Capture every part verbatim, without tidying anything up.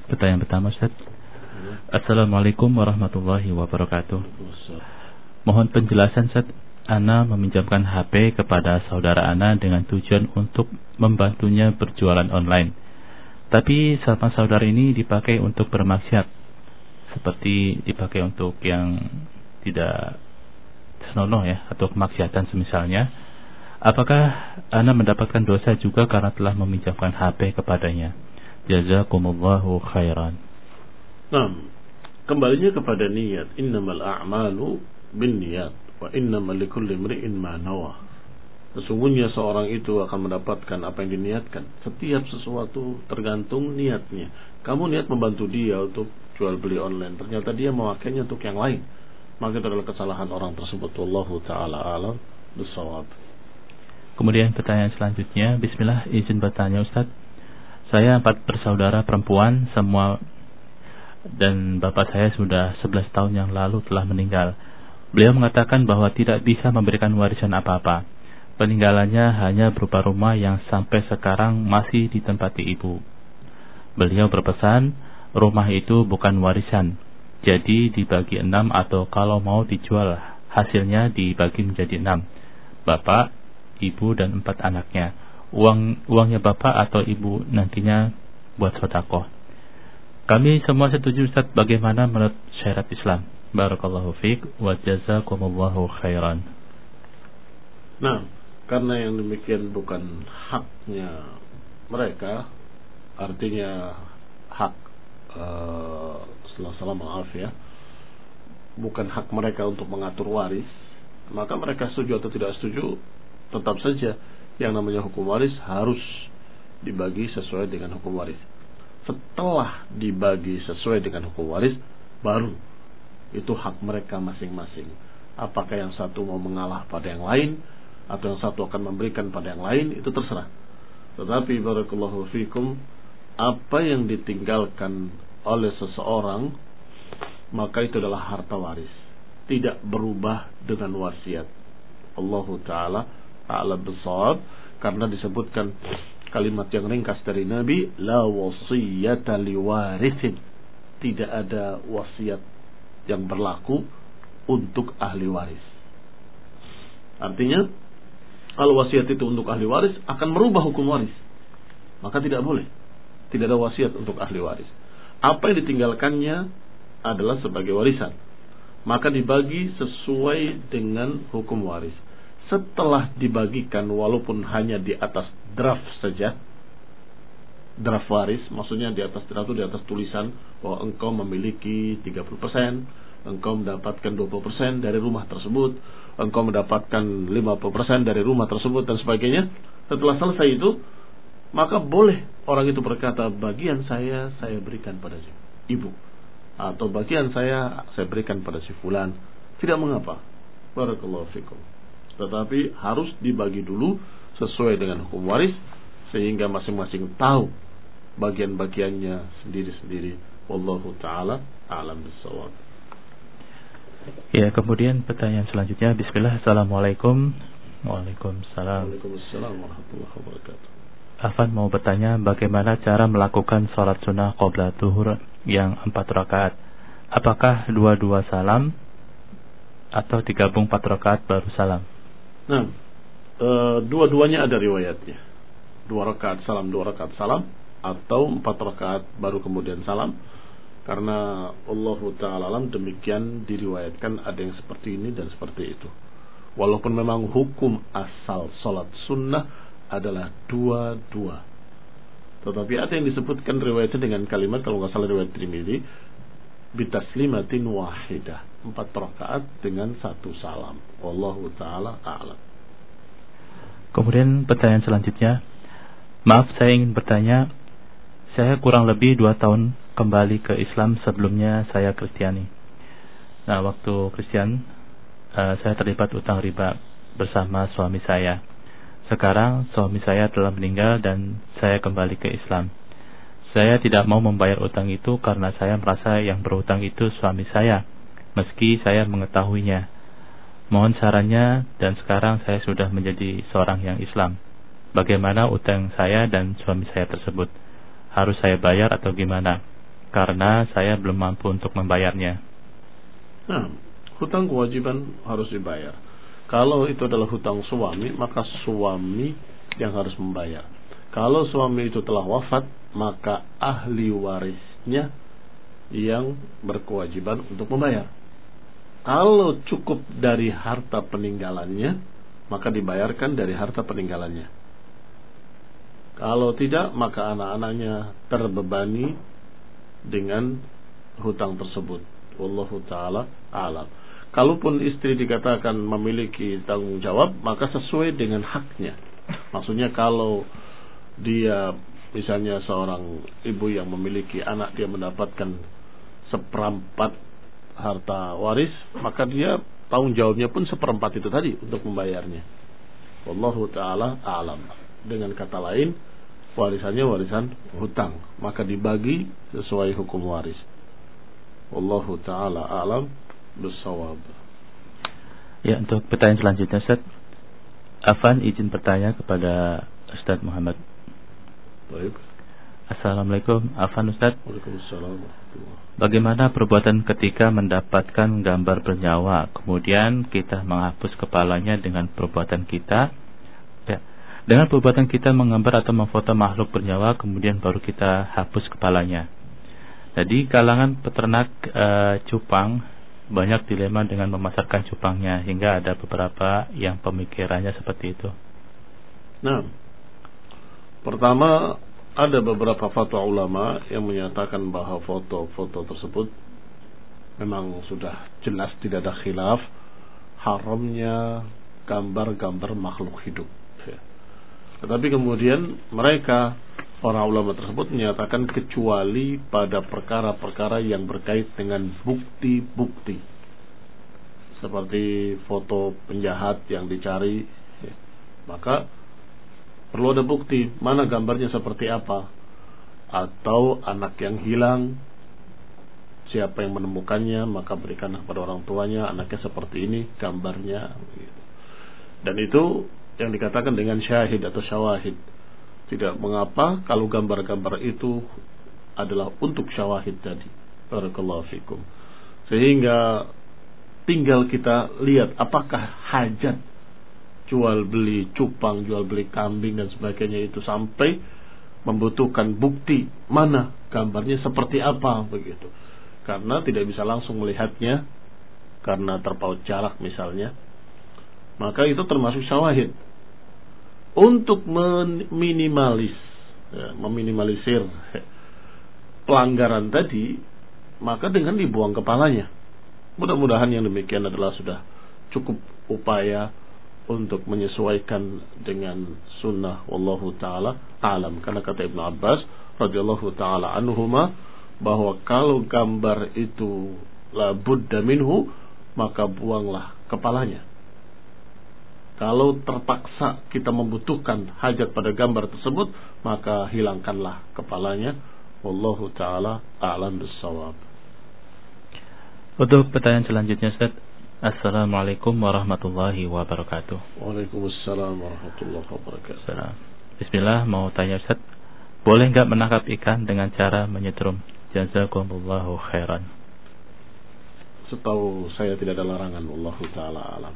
Pertanyaan pertama, Ustaz. Assalamualaikum warahmatullahi wabarakatuh. Mohon penjelasan, Ustaz. Ana meminjamkan H P kepada saudara Ana dengan tujuan untuk membantunya berjualan online. Tapi sama saudara ini dipakai untuk bermaksiat, seperti dipakai untuk yang tidak senonoh ya, atau kemaksiatan semisalnya. Apakah Ana mendapatkan dosa juga karena telah meminjamkan H P kepadanya? Jazakumullahu khairan. Nah, kembalinya kepada niat. Innamal a'malu binniyat wa innamal likulli imri'in ma nawa. Sesungguhnya seorang itu akan mendapatkan apa yang diniatkan. Setiap sesuatu tergantung niatnya. Kamu niat membantu dia untuk jual beli online, ternyata dia memakainya untuk yang lain, maka itu adalah kesalahan orang tersebut. Wallahu ta'ala alam bissawab. Kemudian pertanyaan selanjutnya. Bismillah, izin bertanya Ustaz. Saya empat bersaudara perempuan semua, dan bapak saya sudah sebelas tahun yang lalu telah meninggal. Beliau mengatakan bahwa tidak bisa memberikan warisan apa-apa. Peninggalannya hanya berupa rumah yang sampai sekarang masih ditempati ibu. Beliau berpesan, rumah itu bukan warisan, jadi dibagi enam, atau kalau mau dijual hasilnya dibagi menjadi enam. Bapak, ibu dan empat anaknya. Uang uangnya bapak atau ibu nantinya buat sedekah. Kami semua setuju, Ustaz. Bagaimana menurut syariat Islam? Barakallahu fiik wa jazakumullahu khairan. Nah, karena yang demikian bukan haknya mereka, artinya hak uh, salah maaf ya, bukan hak mereka untuk mengatur waris, maka mereka setuju atau tidak setuju, tetap saja yang namanya hukum waris harus dibagi sesuai dengan hukum waris. Setelah dibagi sesuai dengan hukum waris, baru itu hak mereka masing-masing. Apakah yang satu mau mengalah pada yang lain, atau yang satu akan memberikan pada yang lain, itu terserah. Tetapi barakallahu fikum, apa yang ditinggalkan oleh seseorang, maka itu adalah harta waris, tidak berubah dengan wasiat. Allahu ta'ala a'lam bissawab. Karena disebutkan kalimat yang ringkas dari Nabi, la wasiyata liwarithin, tidak ada wasiat yang berlaku untuk ahli waris. Artinya, kalau wasiat itu untuk ahli waris akan merubah hukum waris, maka tidak boleh. Tidak ada wasiat untuk ahli waris. Apa yang ditinggalkannya adalah sebagai warisan, maka dibagi sesuai dengan hukum waris. Setelah dibagikan, walaupun hanya di atas draft saja, draft waris, maksudnya di atas draft itu di atas tulisan bahwa engkau memiliki tiga puluh persen, engkau mendapatkan dua puluh persen dari rumah tersebut, engkau mendapatkan lima puluh persen dari rumah tersebut, dan sebagainya. Setelah selesai itu, maka boleh orang itu berkata, bagian saya saya berikan pada si ibu, atau bagian saya saya berikan pada si fulan. Tidak mengapa. Barakallahu fikum. Tetapi harus dibagi dulu sesuai dengan hukum waris, sehingga masing-masing tahu bagian-bagiannya sendiri-sendiri. Wallahu ta'ala a'lam bissawab. Ya, kemudian pertanyaan selanjutnya. Bismillah, assalamualaikum. Waalaikumsalam. Waalaikumsalam warahmatullahi wabarakatuh. Afan mau bertanya, bagaimana cara melakukan sholat sunnah qabla zuhur yang empat rakaat? Apakah dua-dua salam atau digabung empat rakaat baru salam? Nah, e, dua-duanya ada riwayatnya. Dua rakaat salam, dua rakaat salam, atau empat rakaat baru kemudian salam. Karena Allah Ta'ala alam demikian diriwayatkan, ada yang seperti ini dan seperti itu. Walaupun memang hukum asal sholat sunnah adalah dua-dua, tetapi ada yang disebutkan riwayatnya dengan kalimat, kalau nggak salah riwayat Tirmidzi, bitaslimatin wahidah, empat rakaat dengan satu salam. Wallahu ta'ala a'lam. Kemudian pertanyaan selanjutnya, maaf saya ingin bertanya, saya kurang lebih dua tahun kembali ke Islam, sebelumnya saya Kristiani. Nah, waktu Kristen uh, saya terlibat utang riba bersama suami saya. Sekarang suami saya telah meninggal dan saya kembali ke Islam. Saya tidak mau membayar utang itu karena saya merasa yang berutang itu suami saya, meski saya mengetahuinya. Mohon sarannya, dan sekarang saya sudah menjadi seorang yang Islam. Bagaimana utang saya dan suami saya tersebut? Harus saya bayar atau gimana? karena saya belum mampu untuk membayarnya. Nah, hutang kewajiban harus dibayar. Kalau itu adalah hutang suami, maka suami yang harus membayar. Kalau suami itu telah wafat, maka ahli warisnya yang berkewajiban untuk membayar. Kalau cukup dari harta peninggalannya, maka dibayarkan dari harta peninggalannya. Kalau tidak, maka anak-anaknya terbebani dengan hutang tersebut. Wallahu ta'ala a'lam. Kalaupun istri dikatakan memiliki tanggung jawab, maka sesuai dengan haknya. Maksudnya kalau dia misalnya seorang ibu yang memiliki anak, dia mendapatkan seperempat harta waris, maka dia tanggung jawabnya pun seperempat itu tadi untuk membayarnya. Wallahu ta'ala a'lam. Dengan kata lain, warisannya warisan hutang, maka dibagi sesuai hukum waris. Wallahu ta'ala a'lam bissawab. Ya, untuk pertanyaan selanjutnya, Ustaz, Afan izin bertanya kepada Ustaz Muhammad. Baik. Assalamualaikum, Afan Ustaz. Waalaikumsalam. Bagaimana perbuatan ketika mendapatkan gambar bernyawa, kemudian kita menghapus kepalanya dengan perbuatan kita? Ya, dengan perbuatan kita menggambar atau memfoto makhluk bernyawa, kemudian baru kita hapus kepalanya. Jadi kalangan peternak e, cupang banyak dilema dengan memasarkan cupangnya, hingga ada beberapa yang pemikirannya seperti itu. Nah, pertama, ada beberapa fatwa ulama yang menyatakan bahwa foto-foto tersebut memang sudah jelas tidak ada khilaf haramnya gambar-gambar makhluk hidup. Tetapi kemudian mereka, para ulama tersebut, menyatakan kecuali pada perkara-perkara yang berkait dengan bukti-bukti, seperti foto penjahat yang dicari, maka perlu ada bukti mana gambarnya seperti apa, atau anak yang hilang, siapa yang menemukannya, maka berikanlah pada orang tuanya, anaknya seperti ini gambarnya. Dan itu yang dikatakan dengan syahid atau syawahid. Tidak mengapa kalau gambar-gambar itu adalah untuk syawahid tadi. Barakallahu fikum. Sehingga tinggal kita lihat apakah hajat jual beli cupang, jual beli kambing dan sebagainya itu sampai membutuhkan bukti mana gambarnya seperti apa begitu. Karena tidak bisa langsung melihatnya karena terpaut jarak misalnya, maka itu termasuk syawahid. Untuk meminimalis ya, meminimalisir pelanggaran tadi, maka dengan dibuang kepalanya. Mudah-mudahan yang demikian adalah sudah cukup upaya untuk menyesuaikan dengan sunnah. Wallahu ta'ala alam. Karena kata Ibnu Abbas radhiyallahu ta'ala anhuma, bahwa kalau gambar itu la budda minhu, maka buanglah kepalanya. Kalau terpaksa kita membutuhkan hajat pada gambar tersebut, maka hilangkanlah kepalanya. Wallahu ta'ala a'lam bissawab. Untuk pertanyaan selanjutnya, Ustaz. Assalamualaikum warahmatullahi wabarakatuh. Waalaikumsalam warahmatullahi wabarakatuh. Salam. Bismillah, mau tanya Ustaz, boleh enggak menangkap ikan dengan cara menyetrum? Jazakumullahu khairan. Setahu saya tidak ada larangan. Wallahu ta'ala alam.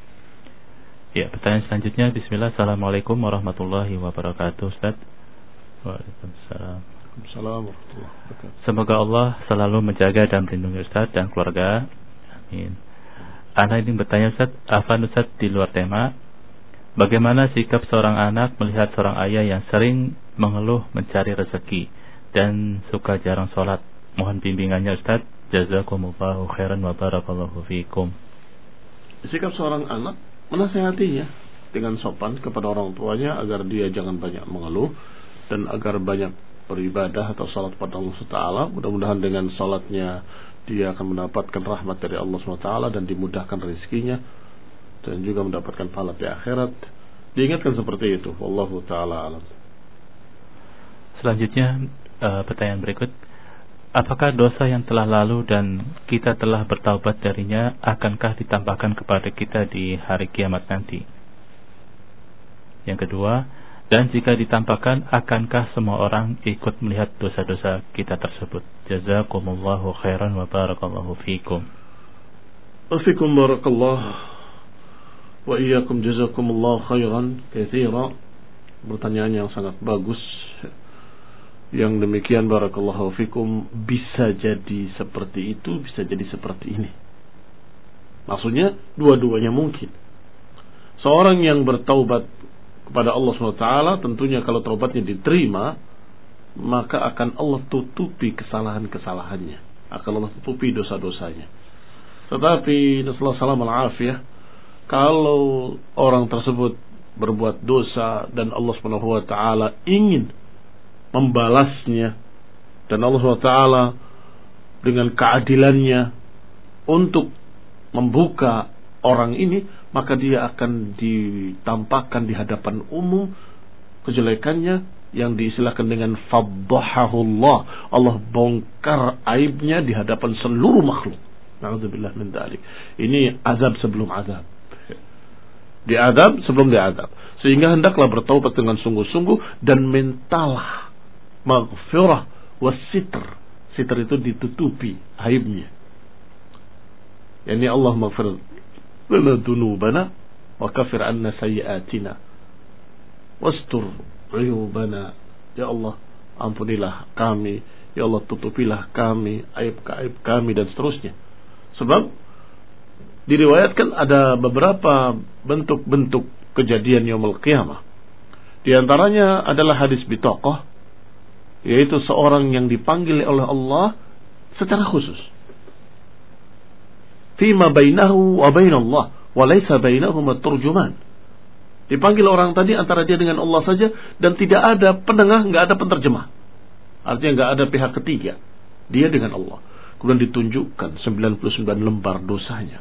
Ya, pertanyaan selanjutnya. Bismillah, assalamualaikum warahmatullahi wabarakatuh, Ustaz. Waalaikumsalam. Waalaikumsalam warahmatullahi wabarakatuh. Semoga Allah selalu menjaga dan melindungi Ustaz dan keluarga. Amin. Anak ini bertanya, Ustaz, Afan Ustaz, di luar tema, bagaimana sikap seorang anak melihat seorang ayah yang sering mengeluh mencari rezeki dan suka jarang sholat? Mohon bimbingannya, Ustaz. Jazakumullahu khairan wa barakallahu fiikum. Sikap seorang anak, menasihatinya dengan sopan kepada orang tuanya agar dia jangan banyak mengeluh dan agar banyak beribadah atau salat pada Allah subhanahu wa taala. Mudah-mudahan dengan salatnya dia akan mendapatkan rahmat dari Allah subhanahu wa taala dan dimudahkan rezekinya dan juga mendapatkan pahala di akhirat. Diingatkan seperti itu. Wallahu taala alam. Selanjutnya uh, pertanyaan berikut, apakah dosa yang telah lalu dan kita telah bertaubat darinya akankah ditambahkan kepada kita di hari kiamat nanti? Yang kedua, Dan jika ditampakkan, akankah semua orang ikut melihat dosa-dosa kita tersebut? Jazakumullahu khairan wa barakallahu fikum. Wafikum barakallah wa iyyakum jazakumullahu khairan katsira. Pertanyaan yang sangat bagus. Yang demikian barakallahu fikum, bisa jadi seperti itu, bisa jadi seperti ini. Maksudnya dua-duanya mungkin. Seorang yang bertaubat kepada Allah subhanahu wa taala, tentunya kalau taubatnya diterima, maka akan Allah tutupi kesalahan-kesalahannya, akan Allah tutupi dosa-dosanya. Tetapi nasallahu salam al-afiyah, kalau orang tersebut berbuat dosa dan Allah subhanahu wa taala ingin membalasnya, dan Allah subhanahu wa taala dengan keadilannya untuk membuka orang ini, maka dia akan ditampakkan di hadapan umum kejelekannya yang diistilahkan dengan faddahahullah. Allah bongkar aibnya di hadapan seluruh makhluk. Na'udzubillah min dzalik. Ini azab sebelum azab. Diadab sebelum diadab. Sehingga hendaklah bertaubat dengan sungguh-sungguh dan mintalah maghfirah wasitr. Sitr itu ditutupi aibnya. Yani Allah maghfir lana dunubana wa kafir anna sayyiatina wastur uyubana. Ya Allah, ampunilah kami, ya Allah tutupilah kami aib-aib kami, dan seterusnya. Sebab diriwayatkan ada beberapa bentuk-bentuk kejadian yaumul qiyamah. Di antaranya adalah hadis bitaqah, yaitu seorang yang dipanggil oleh Allah secara khusus. Fima bainahu wa bainallah wa laysa bainahuma turjuman. Dipanggil orang tadi antara dia dengan Allah saja, dan tidak ada penengah, enggak ada penterjemah. Artinya enggak ada pihak ketiga. Dia dengan Allah. Kemudian ditunjukkan sembilan puluh sembilan lembar dosanya.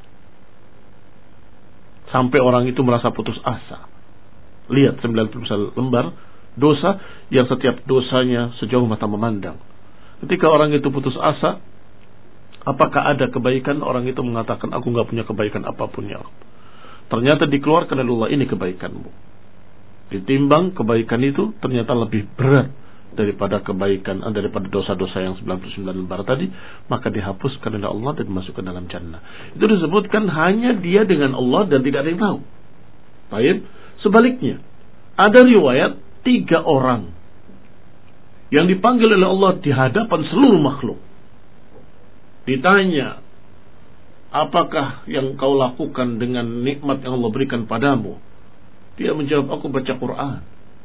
Sampai orang itu merasa putus asa. Lihat sembilan puluh sembilan lembar dosa yang setiap dosanya sejauh mata memandang. Ketika orang itu putus asa, apakah ada kebaikan? Orang itu mengatakan, aku enggak punya kebaikan apapun ya Allah. Ternyata dikeluarkan oleh Allah, ini kebaikanmu. Ditimbang kebaikan itu ternyata lebih berat daripada kebaikan, daripada dosa-dosa yang sembilan puluh sembilan lembar tadi, maka dihapuskan oleh Allah dan dimasukkan dalam jannah. Itu disebutkan hanya dia dengan Allah dan tidak ada yang tahu. Baik, sebaliknya ada riwayat tiga orang yang dipanggil oleh Allah di hadapan seluruh makhluk. Ditanya, apakah yang kau lakukan dengan nikmat yang Allah berikan padamu? Dia menjawab, aku baca Quran.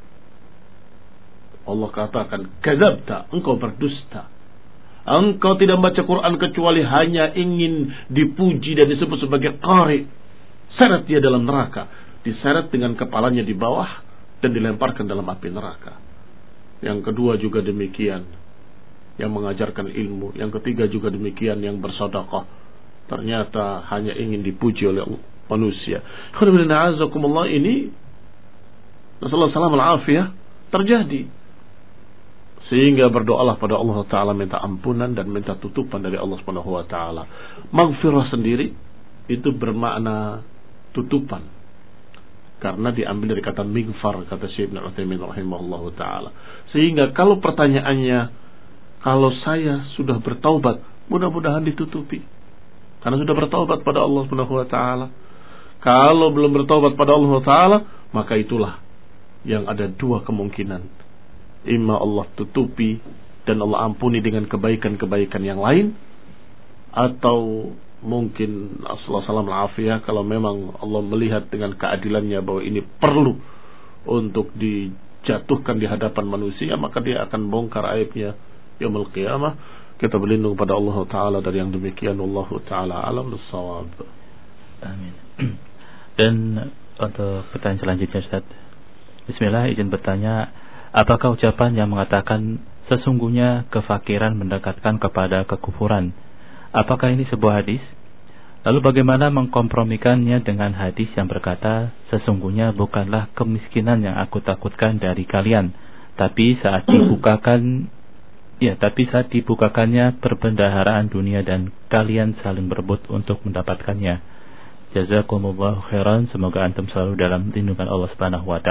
Allah katakan, kadzabta, engkau berdusta. Engkau tidak membaca Quran kecuali hanya ingin dipuji dan disebut sebagai qari. Seret dia dalam neraka. Diseret dengan kepalanya di bawah dan dilemparkan dalam api neraka. Yang kedua juga demikian, yang mengajarkan ilmu. Yang ketiga juga demikian, yang bersedekah. Ternyata hanya ingin dipuji oleh manusia. Ini Rasulullah sallallahu alaihi wasallam terjadi. Sehingga berdoalah pada Allah Ta'ala, minta ampunan dan minta tutupan dari Allah Subhanahu Wa Ta'ala. Maghfirah sendiri itu bermakna tutupan, karena diambil dari kata mighfar, kata Syekh Ibnu Utsaimin rahimahullahu ta'ala. Sehingga kalau pertanyaannya, kalau saya sudah bertaubat, mudah-mudahan ditutupi, karena sudah bertaubat pada Allah Subhanahu Wa Ta'ala. Kalau belum bertaubat pada Allah Ta'ala, maka itulah yang ada dua kemungkinan. Imma Allah tutupi dan Allah ampuni dengan kebaikan-kebaikan yang lain, atau mungkin Assalamualaikum warahmatullahi wabarakatuh, kalau memang Allah melihat dengan keadilannya bahwa ini perlu untuk dijatuhkan di hadapan manusia, maka dia akan bongkar aibnya yaumul qiyamah. Kita berlindung pada Allah Ta'ala dari yang demikian. Wallahu Ta'ala alam bis-shawab. Amin. Dan untuk pertanyaan selanjutnya, Ustaz. Bismillah, izin bertanya, apakah ucapan yang mengatakan sesungguhnya kefakiran mendekatkan kepada kekufuran, apakah ini sebuah hadis? Lalu bagaimana mengkompromikannya dengan hadis yang berkata, sesungguhnya bukanlah kemiskinan yang aku takutkan dari kalian, tapi saat dibukakan ya, tapi saat dibukakannya perbendaharaan dunia dan kalian saling berebut untuk mendapatkannya. Jazakumullahu khairan, semoga antum selalu dalam lindungan Allah Subhanahu wa taala.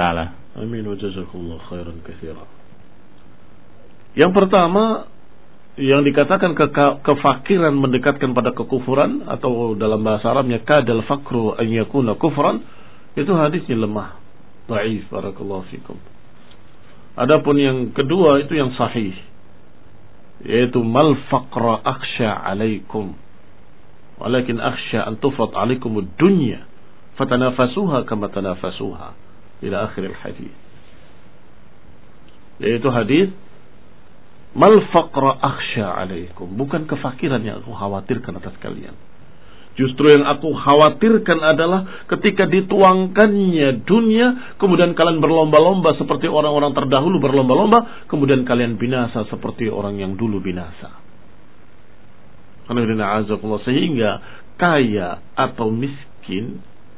Amin wa jazakumullah khairan katsira. Yang pertama, yang dikatakan ke kefakiran mendekatkan pada kekufuran, atau dalam bahasa Arabnya kadal fakru an yakuna kufran, itu hadisnya lemah, dhaif. Barakallahu fikum. Adapun yang kedua itu yang sahih, yaitu mal faqra akhsha alaikum walakin akhsha an tufrat alaikum ad-dunya fatanafasuha kama tanafasuha ila akhir al-hadis. Yaitu hadis mal faqra akhsha alaikum, bukan kefakiran yang aku khawatirkan atas kalian. Justru yang aku khawatirkan adalah ketika dituangkannya dunia, kemudian kalian berlomba-lomba seperti orang-orang terdahulu berlomba-lomba, kemudian kalian binasa seperti orang yang dulu binasa. Sehingga kaya atau miskin,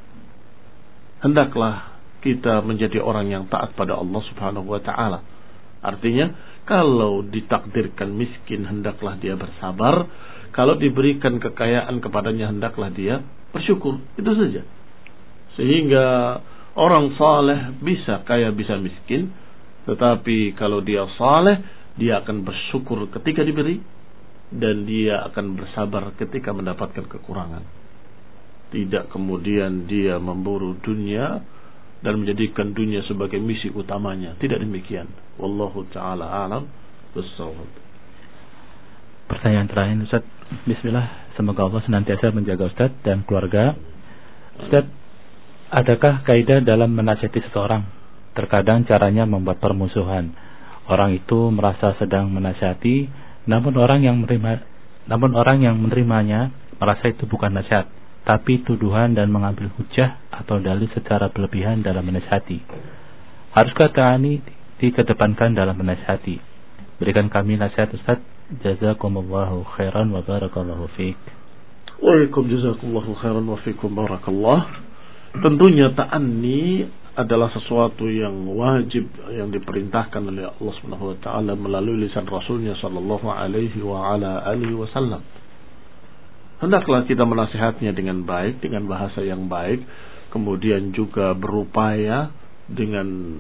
hendaklah kita menjadi orang yang taat pada Allah Subhanahu wa ta'ala. Artinya, kalau ditakdirkan miskin, hendaklah dia bersabar. Kalau diberikan kekayaan kepadanya, hendaklah dia bersyukur. Itu saja. Sehingga orang saleh bisa kaya, bisa miskin. Tetapi kalau dia saleh, dia akan bersyukur ketika diberi, dan dia akan bersabar ketika mendapatkan kekurangan. Tidak kemudian dia memburu dunia dan menjadikan dunia sebagai misi utamanya. Tidak demikian. Wallahu ta'ala a'lam bis-shawab. Pertanyaan terakhir, Ustaz. Bismillah, semoga Allah senantiasa menjaga Ustaz dan keluarga. Ustaz, adakah kaidah dalam menasihati seseorang? Terkadang caranya membuat permusuhan. Orang itu merasa sedang menasihati, namun orang yang menerima, namun orang yang menerimanya merasa itu bukan nasihat, tapi tuduhan dan mengambil hujah atau dalil secara berlebihan dalam menasihati. Haruskah ta'ani dikedepankan dalam menasihati? Berikan kami nasihat, Ustaz. Jazakumullahu khairan wa barakallahu fiik. Waalaikum jazakumullahu khairan wa fiikum barakallah. Tentunya ta'anni adalah sesuatu yang wajib, yang diperintahkan oleh Allah Subhanahu wa taala melalui lisan Rasulnya sallallahu alaihi wa ala alihi wasallam. Hendaklah kita menasihatnya dengan baik, dengan bahasa yang baik, kemudian juga berupaya dengan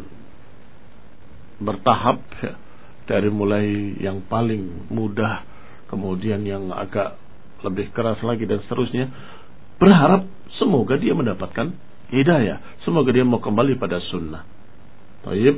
bertahap, ya, dari mulai yang paling mudah, kemudian yang agak lebih keras lagi, dan seterusnya. Berharap semoga dia mendapatkan hidayah, semoga dia mau kembali pada sunnah. Baik,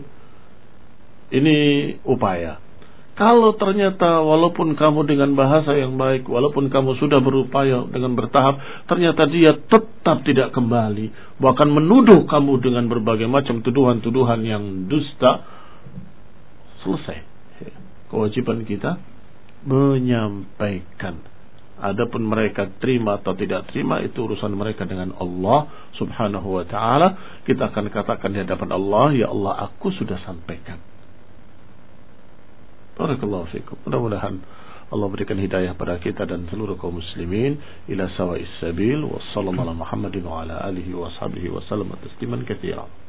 ini upaya. Kalau ternyata walaupun kamu dengan bahasa yang baik, walaupun kamu sudah berupaya dengan bertahap, ternyata dia tetap tidak kembali, bahkan menuduh kamu dengan berbagai macam tuduhan-tuduhan yang dusta, selesai. Kewajiban kita menyampaikan. Adapun mereka terima atau tidak terima, itu urusan mereka dengan Allah Subhanahu wa ta'ala. Kita akan katakan di hadapan Allah, ya Allah, aku sudah sampaikan. Barakallahu fikum. Mudah-mudahan Allah berikan hidayah pada kita dan seluruh kaum muslimin ila sawa'is sabil. Wassallallahu ala Muhammadin wa ala alihi wa sahbihi wa sallam tasliman katsiran.